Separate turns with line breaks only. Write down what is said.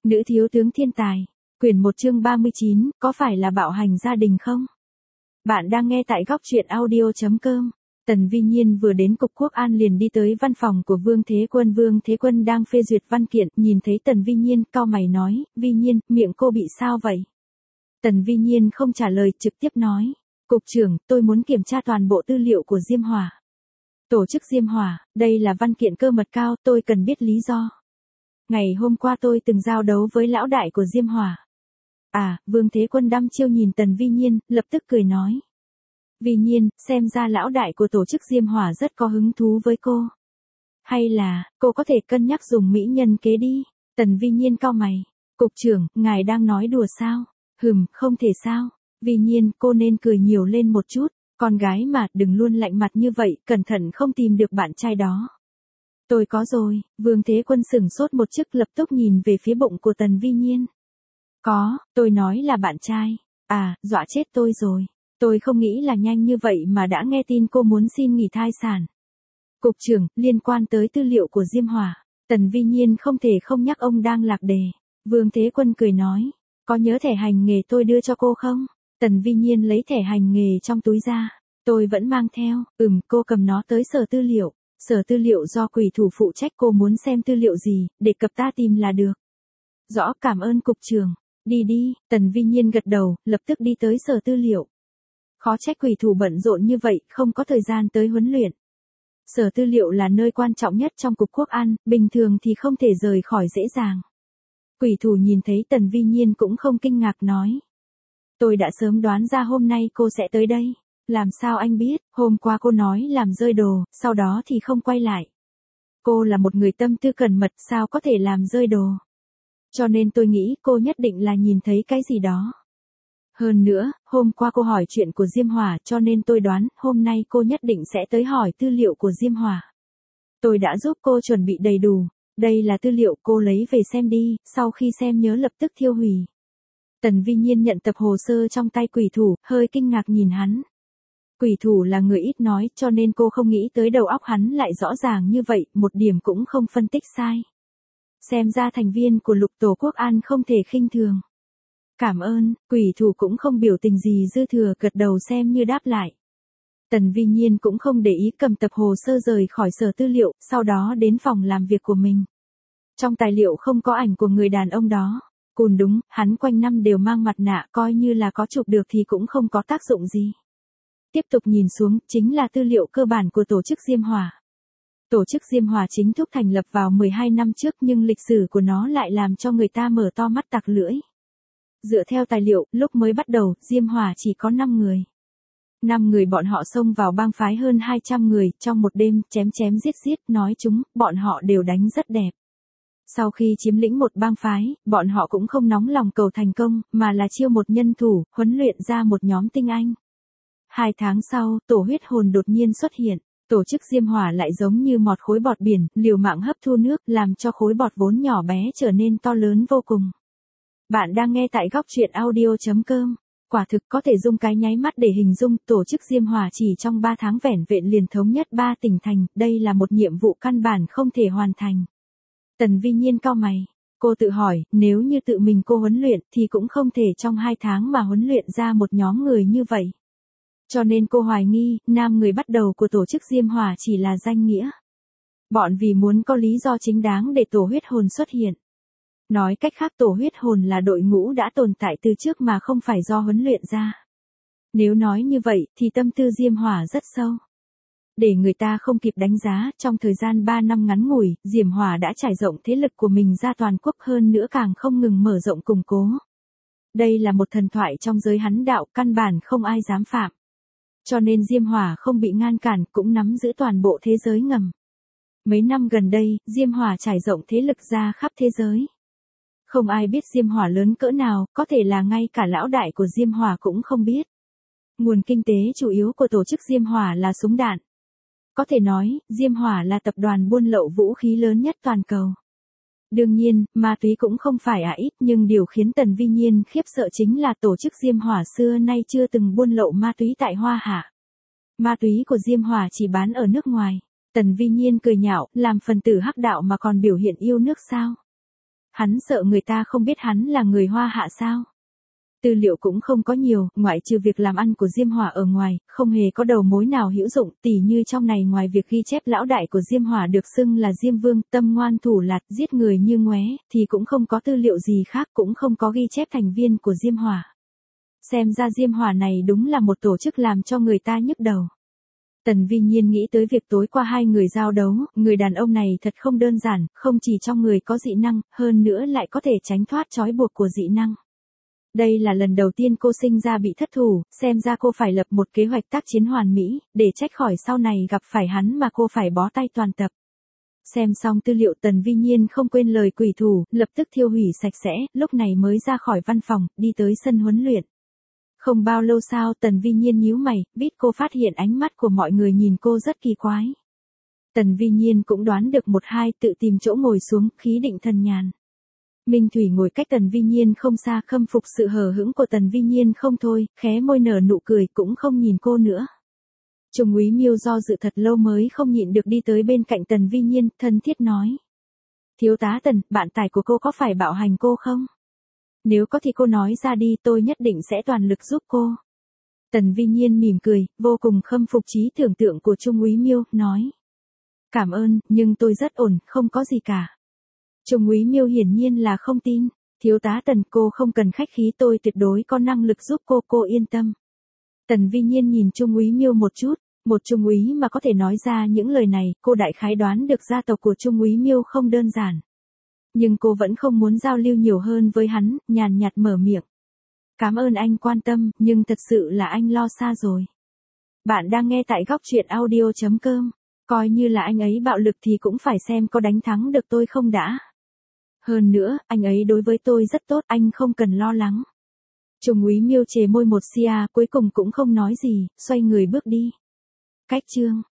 Nữ thiếu tướng thiên tài. Quyển 1 chương 39, có phải là bạo hành gia đình không? Bạn đang nghe tại góc truyện audio.com. Tần Vi Nhiên vừa đến Cục Quốc an liền đi tới văn phòng của Vương Thế Quân. Vương Thế Quân đang phê duyệt văn kiện, nhìn thấy Tần Vi Nhiên, cau mày nói, Vi Nhiên, miệng cô bị sao vậy? Tần Vi Nhiên không trả lời, trực tiếp nói, Cục trưởng, tôi muốn kiểm tra toàn bộ tư liệu của Diêm Hỏa. Tổ chức Diêm Hỏa, đây là văn kiện cơ mật cao, tôi cần biết lý do. Ngày hôm qua tôi từng giao đấu với lão đại của Diêm Hỏa. À, Vương Thế Quân đăm chiêu nhìn Tần Vi Nhiên, lập tức cười nói. Vi Nhiên, xem ra lão đại của tổ chức Diêm Hỏa rất có hứng thú với cô. Hay là, cô có thể cân nhắc dùng mỹ nhân kế đi. Tần Vi Nhiên cau mày. Cục trưởng, ngài đang nói đùa sao? Không thể sao. Vi Nhiên, cô nên cười nhiều lên một chút. Con gái mà, đừng luôn lạnh mặt như vậy, cẩn thận không tìm được bạn trai đó. Tôi có rồi. Vương Thế Quân sửng sốt một chút, lập tức nhìn về phía bụng của Tần Vi Nhiên. Có, tôi nói là bạn trai. À, dọa chết tôi rồi. Tôi không nghĩ là nhanh như vậy mà đã nghe tin cô muốn xin nghỉ thai sản. Cục trưởng, liên quan tới tư liệu của Diêm Hỏa, Tần Vi Nhiên không thể không nhắc ông đang lạc đề. Vương Thế Quân cười nói, có nhớ thẻ hành nghề tôi đưa cho cô không? Tần Vi Nhiên lấy thẻ hành nghề trong túi ra. Tôi vẫn mang theo. Cô cầm nó tới sở tư liệu. Sở tư liệu do quỷ thủ phụ trách, cô muốn xem tư liệu gì, để cập ta tìm là được. Rõ, cảm ơn cục trưởng. Đi đi, Tần Vi Nhiên gật đầu, lập tức đi tới sở tư liệu. Khó trách quỷ thủ bận rộn như vậy, không có thời gian tới huấn luyện. Sở tư liệu là nơi quan trọng nhất trong Cục Quốc an, bình thường thì không thể rời khỏi dễ dàng. Quỷ thủ nhìn thấy Tần Vi Nhiên cũng không kinh ngạc nói. Tôi đã sớm đoán ra hôm nay cô sẽ tới đây. Làm sao anh biết, hôm qua cô nói làm rơi đồ, sau đó thì không quay lại. Cô là một người tâm tư cẩn mật, sao có thể làm rơi đồ. Cho nên tôi nghĩ cô nhất định là nhìn thấy cái gì đó. Hơn nữa, hôm qua cô hỏi chuyện của Diêm Hỏa, cho nên tôi đoán hôm nay cô nhất định sẽ tới hỏi tư liệu của Diêm Hỏa. Tôi đã giúp cô chuẩn bị đầy đủ. Đây là tư liệu, cô lấy về xem đi, sau khi xem nhớ lập tức thiêu hủy. Tần Vi Nhiên nhận tập hồ sơ trong tay quỷ thủ, hơi kinh ngạc nhìn hắn. Quỷ thủ là người ít nói, cho nên cô không nghĩ tới đầu óc hắn lại rõ ràng như vậy, một điểm cũng không phân tích sai. Xem ra thành viên của lục tổ Quốc an không thể khinh thường. Cảm ơn, quỷ thủ cũng không biểu tình gì dư thừa, gật đầu xem như đáp lại. Tần Vi Nhiên cũng không để ý, cầm tập hồ sơ rời khỏi sở tư liệu, sau đó đến phòng làm việc của mình. Trong tài liệu không có ảnh của người đàn ông đó. Cùn đúng, hắn quanh năm đều mang mặt nạ, coi như là có chụp được thì cũng không có tác dụng gì. Tiếp tục nhìn xuống, chính là tư liệu cơ bản của tổ chức Diêm Hỏa. Tổ chức Diêm Hỏa chính thức thành lập vào 12 năm trước, nhưng lịch sử của nó lại làm cho người ta mở to mắt tặc lưỡi. Dựa theo tài liệu, lúc mới bắt đầu, Diêm Hỏa chỉ có 5 người. 5 người bọn họ xông vào bang phái hơn 200 người, trong một đêm, chém giết, nói chúng, bọn họ đều đánh rất đẹp. Sau khi chiếm lĩnh một bang phái, bọn họ cũng không nóng lòng cầu thành công, mà là chiêu một nhân thủ, huấn luyện ra một nhóm tinh anh. 2 tháng sau, tổ huyết hồn đột nhiên xuất hiện. Tổ chức Diêm Hỏa lại giống như một khối bọt biển, liều mạng hấp thu nước, làm cho khối bọt vốn nhỏ bé trở nên to lớn vô cùng. Bạn đang nghe tại góc truyện audio.com. Quả thực có thể dùng cái nháy mắt để hình dung, tổ chức Diêm Hỏa chỉ trong 3 tháng vẻn vẹn liền thống nhất 3 tỉnh thành, đây là một nhiệm vụ căn bản không thể hoàn thành. Tần Vi Nhiên cau mày. Cô tự hỏi, nếu như tự mình cô huấn luyện thì cũng không thể trong 2 tháng mà huấn luyện ra một nhóm người như vậy. Cho nên cô hoài nghi, nam người bắt đầu của tổ chức Diêm Hỏa chỉ là danh nghĩa. Bọn vì muốn có lý do chính đáng để tổ huyết hồn xuất hiện. Nói cách khác, tổ huyết hồn là đội ngũ đã tồn tại từ trước mà không phải do huấn luyện ra. Nếu nói như vậy thì tâm tư Diêm Hỏa rất sâu. Để người ta không kịp đánh giá, trong thời gian 3 năm ngắn ngủi, Diêm Hỏa đã trải rộng thế lực của mình ra toàn quốc, hơn nữa càng không ngừng mở rộng củng cố. Đây là một thần thoại trong giới hắn đạo, căn bản không ai dám phạm. Cho nên Diêm Hỏa không bị ngăn cản, cũng nắm giữ toàn bộ thế giới ngầm. Mấy năm gần đây, Diêm Hỏa trải rộng thế lực ra khắp thế giới. Không ai biết Diêm Hỏa lớn cỡ nào, có thể là ngay cả lão đại của Diêm Hỏa cũng không biết. Nguồn kinh tế chủ yếu của tổ chức Diêm Hỏa là súng đạn. Có thể nói, Diêm Hỏa là tập đoàn buôn lậu vũ khí lớn nhất toàn cầu. Đương nhiên, ma túy cũng không phải ít, nhưng điều khiến Tần Vi Nhiên khiếp sợ chính là tổ chức Diêm Hỏa xưa nay chưa từng buôn lậu ma túy tại Hoa Hạ. Ma túy của Diêm Hỏa chỉ bán ở nước ngoài. Tần Vi Nhiên cười nhạo, làm phần tử hắc đạo mà còn biểu hiện yêu nước sao? Hắn sợ người ta không biết hắn là người Hoa Hạ sao? Tư liệu cũng không có nhiều, ngoại trừ việc làm ăn của Diêm Hỏa ở ngoài, không hề có đầu mối nào hữu dụng, tỉ như trong này ngoài việc ghi chép lão đại của Diêm Hỏa được xưng là Diêm Vương, tâm ngoan thủ lạt, giết người như ngoé, thì cũng không có tư liệu gì khác, cũng không có ghi chép thành viên của Diêm Hỏa. Xem ra Diêm Hỏa này đúng là một tổ chức làm cho người ta nhức đầu. Tần Vi Nhiên nghĩ tới việc tối qua hai người giao đấu, người đàn ông này thật không đơn giản, không chỉ trong người có dị năng, hơn nữa lại có thể tránh thoát trói buộc của dị năng. Đây là lần đầu tiên cô sinh ra bị thất thủ, xem ra cô phải lập một kế hoạch tác chiến hoàn mỹ, để trách khỏi sau này gặp phải hắn mà cô phải bó tay toàn tập. Xem xong tư liệu Tần Vi Nhiên không quên lời quỷ thủ, lập tức thiêu hủy sạch sẽ, lúc này mới ra khỏi văn phòng, đi tới sân huấn luyện. Không bao lâu sau Tần Vi Nhiên nhíu mày, biết cô phát hiện ánh mắt của mọi người nhìn cô rất kỳ quái. Tần Vi Nhiên cũng đoán được một hai, tự tìm chỗ ngồi xuống, khí định thần nhàn. Minh Thủy ngồi cách Tần Vi Nhiên không xa, khâm phục sự hờ hững của Tần Vi Nhiên không thôi, khé môi nở nụ cười cũng không nhìn cô nữa. Trung úy Miêu do dự thật lâu mới không nhịn được đi tới bên cạnh Tần Vi Nhiên, thân thiết nói. Thiếu tá Tần, bạn tài của cô có phải bạo hành cô không? Nếu có thì cô nói ra đi, tôi nhất định sẽ toàn lực giúp cô. Tần Vi Nhiên mỉm cười, vô cùng khâm phục trí tưởng tượng của Trung úy Miêu, nói. Cảm ơn, nhưng tôi rất ổn, không có gì cả. Trung úy Miêu hiển nhiên là không tin. Thiếu tá Tần, cô không cần khách khí, tôi tuyệt đối có năng lực giúp cô yên tâm. Tần Vi Nhiên nhìn Trung úy Miêu một chút, một trung úy mà có thể nói ra những lời này, cô đại khái đoán được gia tộc của Trung úy Miêu không đơn giản. Nhưng cô vẫn không muốn giao lưu nhiều hơn với hắn, nhàn nhạt mở miệng. Cảm ơn anh quan tâm, nhưng thật sự là anh lo xa rồi. Bạn đang nghe tại góc truyện audio.com. Coi như là anh ấy bạo lực thì cũng phải xem có đánh thắng được tôi không đã. Hơn nữa, anh ấy đối với tôi rất tốt, anh không cần lo lắng. Trung úy Miêu chề môi một xia, cuối cùng cũng không nói gì, xoay người bước đi. Cách chương